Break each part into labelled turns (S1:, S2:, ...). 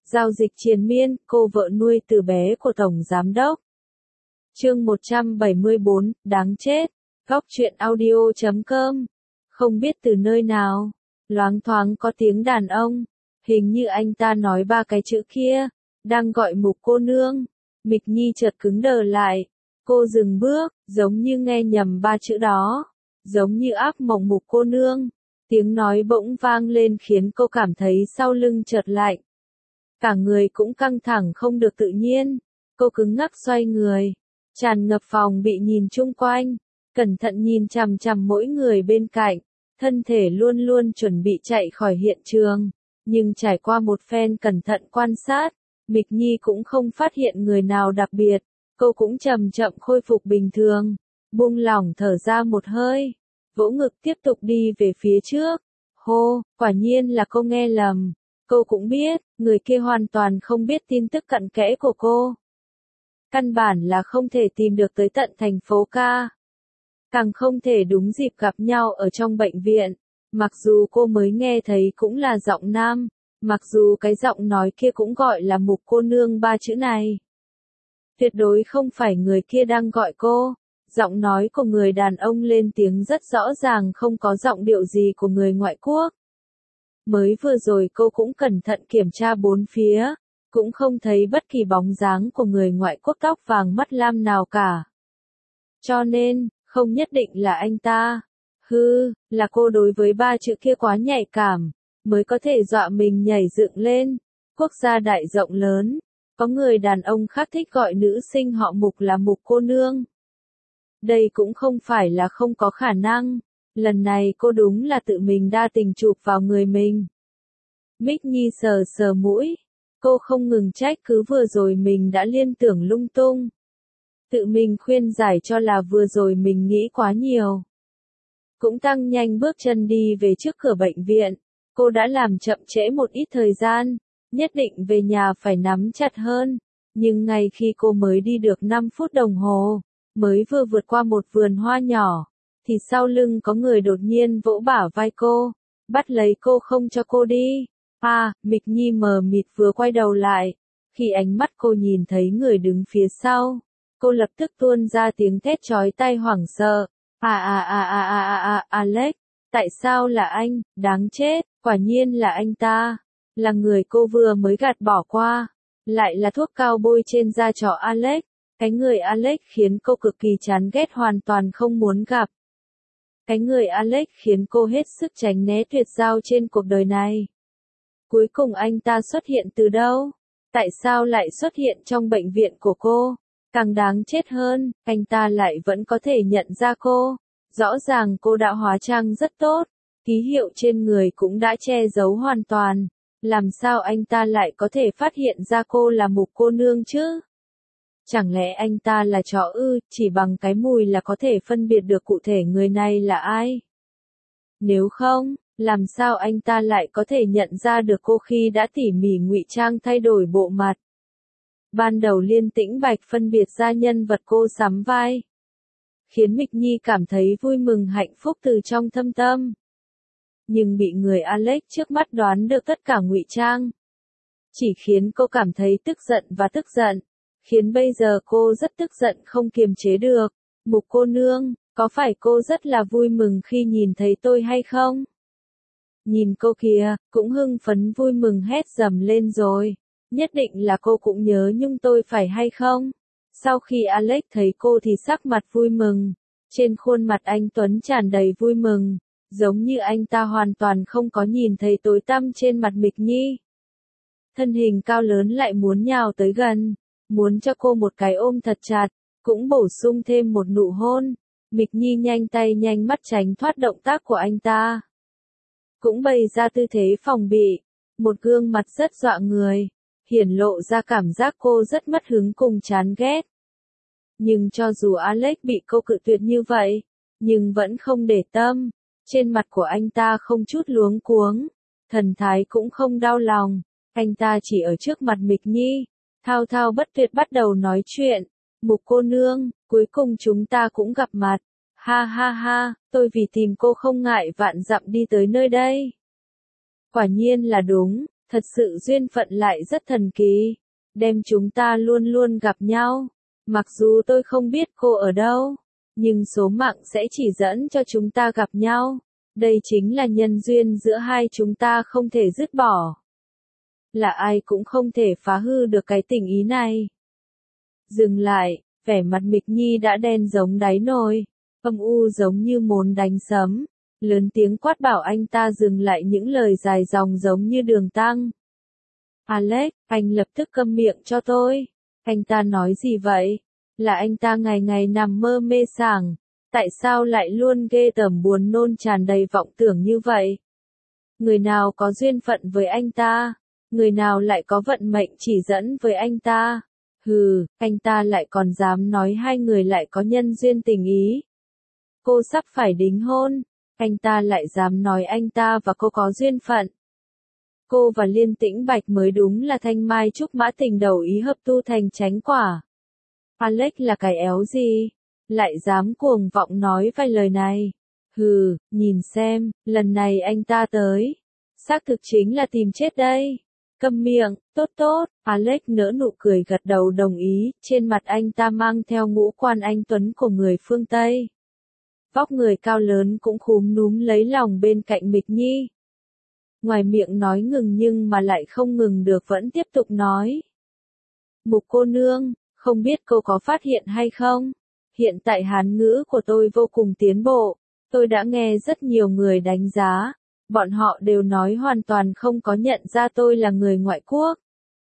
S1: Giao dịch triền miên, cô vợ nuôi từ bé của Tổng Giám đốc. Chương 174, đáng chết. Góc truyện audio.com. Không biết từ nơi nào, loáng thoáng có tiếng đàn ông. Hình như anh ta nói ba cái chữ kia, đang gọi Mục cô nương. Mịch Nhi chợt cứng đờ lại. Cô dừng bước, giống như nghe nhầm ba chữ đó. Giống như ác mộng Mục cô nương. Tiếng nói bỗng vang lên khiến cô cảm thấy sau lưng chợt lạnh. Cả người cũng căng thẳng không được tự nhiên. Cô cứng ngắc xoay người. Tràn ngập phòng bị nhìn chung quanh. Cẩn thận nhìn chằm chằm mỗi người bên cạnh. Thân thể luôn luôn chuẩn bị chạy khỏi hiện trường. Nhưng trải qua một phen cẩn thận quan sát, Mịch Nhi cũng không phát hiện người nào đặc biệt. Cô cũng chậm chậm khôi phục bình thường. Buông lỏng thở ra một hơi. Vỗ ngực tiếp tục đi về phía trước. Hô, quả nhiên là cô nghe lầm. Cô cũng biết, người kia hoàn toàn không biết tin tức cặn kẽ của cô. Căn bản là không thể tìm được tới tận thành phố ca. Càng không thể đúng dịp gặp nhau ở trong bệnh viện. Mặc dù cô mới nghe thấy cũng là giọng nam. Mặc dù cái giọng nói kia cũng gọi là Mục cô nương ba chữ này. Tuyệt đối không phải người kia đang gọi cô. Giọng nói của người đàn ông lên tiếng rất rõ ràng, không có giọng điệu gì của người ngoại quốc. Mới vừa rồi cô cũng cẩn thận kiểm tra bốn phía, cũng không thấy bất kỳ bóng dáng của người ngoại quốc tóc vàng mắt lam nào cả. Cho nên, không nhất định là anh ta. Là cô đối với ba chữ kia quá nhạy cảm, mới có thể dọa mình nhảy dựng lên. Quốc gia đại rộng lớn, có người đàn ông khác thích gọi nữ sinh họ Mục là Mục cô nương. Đây cũng không phải là không có khả năng. Lần này cô đúng là tự mình đa tình chụp vào người mình. Mịch Nhi sờ sờ mũi. Cô không ngừng trách cứ vừa rồi mình đã liên tưởng lung tung. Tự mình khuyên giải cho là vừa rồi mình nghĩ quá nhiều. Cũng tăng nhanh bước chân đi về trước cửa bệnh viện. Cô đã làm chậm trễ một ít thời gian. Nhất định về nhà phải nắm chặt hơn. Nhưng ngay khi cô mới đi được 5 phút đồng hồ, mới vừa vượt qua một vườn hoa nhỏ, thì sau lưng có người đột nhiên vỗ bả vai cô, bắt lấy cô không cho cô đi. Mịch Nhi mờ mịt vừa quay đầu lại, khi ánh mắt cô nhìn thấy người đứng phía sau, cô lập tức tuôn ra tiếng thét chói tai hoảng sợ. Alex, tại sao là anh, đáng chết, quả nhiên là anh ta, là người cô vừa mới gạt bỏ qua, lại là thuốc cao bôi trên da chó Alex. Cái người Alex khiến cô cực kỳ chán ghét, hoàn toàn không muốn gặp. Cái người Alex khiến cô hết sức tránh né tuyệt giao trên cuộc đời này. Cuối cùng anh ta xuất hiện từ đâu? Tại sao lại xuất hiện trong bệnh viện của cô? Càng đáng chết hơn, anh ta lại vẫn có thể nhận ra cô. Rõ ràng cô đã hóa trang rất tốt, ký hiệu trên người cũng đã che giấu hoàn toàn. Làm sao anh ta lại có thể phát hiện ra cô là Mục cô nương chứ? Chẳng lẽ anh ta là chó ư, chỉ bằng cái mùi là có thể phân biệt được cụ thể người này là ai? Nếu không, làm sao anh ta lại có thể nhận ra được cô khi đã tỉ mỉ ngụy trang thay đổi bộ mặt? Ban đầu Liên Tĩnh Bạch phân biệt ra nhân vật cô sắm vai, khiến Mịch Nhi cảm thấy vui mừng hạnh phúc từ trong thâm tâm. Nhưng bị người Alex trước mắt đoán được tất cả ngụy trang, chỉ khiến cô cảm thấy tức giận và tức giận. Khiến bây giờ cô rất tức giận không kiềm chế được. Mục cô nương, có phải cô rất là vui mừng khi nhìn thấy tôi hay không? Nhìn cô kìa, cũng hưng phấn vui mừng hét dầm lên rồi. Nhất định là cô cũng nhớ nhung tôi phải hay không? Sau khi Alex thấy cô thì sắc mặt vui mừng. Trên khuôn mặt anh Tuấn tràn đầy vui mừng. Giống như anh ta hoàn toàn không có nhìn thấy tối tăm trên mặt Mịch Nhi. Thân hình cao lớn lại muốn nhào tới gần. Muốn cho cô một cái ôm thật chặt, cũng bổ sung thêm một nụ hôn. Mịch Nhi nhanh tay nhanh mắt tránh thoát động tác của anh ta. Cũng bày ra tư thế phòng bị, một gương mặt rất dọa người, hiển lộ ra cảm giác cô rất mất hứng cùng chán ghét. Nhưng cho dù Alex bị cô cự tuyệt như vậy, nhưng vẫn không để tâm, trên mặt của anh ta không chút luống cuống, thần thái cũng không đau lòng, anh ta chỉ ở trước mặt Mịch Nhi. Thao thao bất tuyệt bắt đầu nói chuyện. Mục cô nương, cuối cùng chúng ta cũng gặp mặt. Ha, tôi vì tìm cô không ngại vạn dặm đi tới nơi đây. Quả nhiên là đúng, Thật sự duyên phận lại rất thần kỳ, đem chúng ta luôn luôn gặp nhau. Mặc dù tôi không biết cô ở đâu, nhưng số mạng sẽ chỉ dẫn cho chúng ta gặp nhau. Đây chính là nhân duyên giữa hai chúng ta không thể dứt bỏ. Là ai cũng không thể phá hư được cái tình ý này. Dừng lại, vẻ mặt Mịch Nhi đã đen giống đáy nồi, âm u giống như muốn đánh sấm. Lớn tiếng quát bảo anh ta dừng lại những lời dài dòng giống như đường tăng. Alex, anh lập tức câm miệng cho tôi. Anh ta nói gì vậy? Là anh ta ngày ngày nằm mơ mê sảng. Tại sao lại luôn ghê tởm buồn nôn tràn đầy vọng tưởng như vậy? Người nào có duyên phận với anh ta? Người nào lại có vận mệnh chỉ dẫn với anh ta? Hừ, anh ta lại còn dám nói hai người lại có nhân duyên tình ý. Cô sắp phải đính hôn. Anh ta lại dám nói anh ta và cô có duyên phận. Cô và Liên Tĩnh Bạch mới đúng là thanh mai trúc mã tình đầu ý hợp tu thành chánh quả. Alex là cái éo gì? Lại dám cuồng vọng nói vài lời này. Hừ, nhìn xem, lần này anh ta tới. Xác thực chính là tìm chết đây. Câm miệng, tốt tốt, Alex nở nụ cười gật đầu đồng ý, trên mặt anh ta mang theo ngũ quan anh tuấn của người phương Tây. Vóc người cao lớn cũng khúm núm lấy lòng bên cạnh Mịch Nhi. Ngoài miệng nói ngừng nhưng mà lại không ngừng được vẫn tiếp tục nói. Mục cô nương, không biết cô có phát hiện hay không? Hiện tại Hán ngữ của tôi vô cùng tiến bộ. Tôi đã nghe rất nhiều người đánh giá. Bọn họ đều nói hoàn toàn không có nhận ra tôi là người ngoại quốc.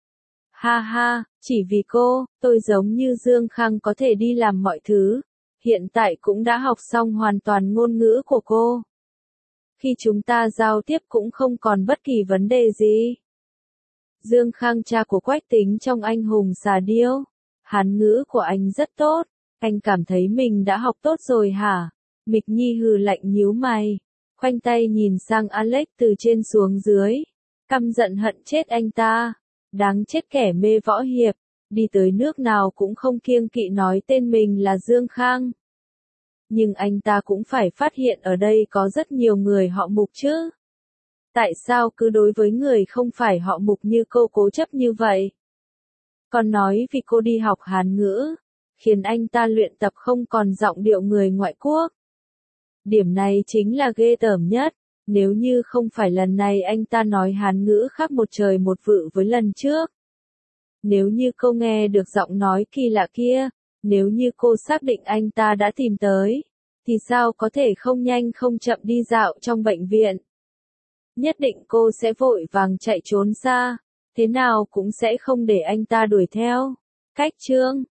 S1: Ha ha, chỉ vì cô, tôi giống như Dương Khang có thể đi làm mọi thứ. Hiện tại cũng đã học xong hoàn toàn ngôn ngữ của cô. Khi chúng ta giao tiếp cũng không còn bất kỳ vấn đề gì. Dương Khang cha của Quách Tính trong Anh hùng xà điêu. Hán ngữ của anh rất tốt. Anh cảm thấy mình đã học tốt rồi hả? Mịch Nhi hừ lạnh nhíu mày. Khoanh tay nhìn sang Alex từ trên xuống dưới. Căm giận hận chết anh ta. Đáng chết kẻ mê võ hiệp. Đi tới nước nào cũng không kiêng kỵ nói tên mình là Dương Khang. Nhưng anh ta cũng phải phát hiện ở đây có rất nhiều người họ Mục chứ. Tại sao cứ đối với người không phải họ Mục như cô cố chấp như vậy? Còn nói vì cô đi học Hán ngữ, khiến anh ta luyện tập không còn giọng điệu người ngoại quốc. Điểm này chính là ghê tởm nhất. Nếu như không phải lần này anh ta nói Hán ngữ khác một trời một vực với lần trước. Nếu như cô nghe được giọng nói kỳ lạ kia, nếu như cô xác định anh ta đã tìm tới, thì sao có thể không nhanh không chậm đi dạo trong bệnh viện. Nhất định cô sẽ vội vàng chạy trốn xa, thế nào cũng sẽ không để anh ta đuổi theo. Cách chương